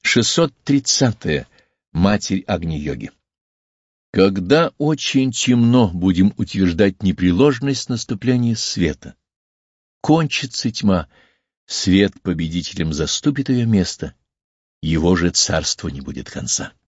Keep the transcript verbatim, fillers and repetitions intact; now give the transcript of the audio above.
шестьсот тридцатое. Матерь Агни-йоги. Когда очень темно, будем утверждать непреложность наступления света. Кончится тьма, свет победителем заступит ее место, его же царству не будет конца.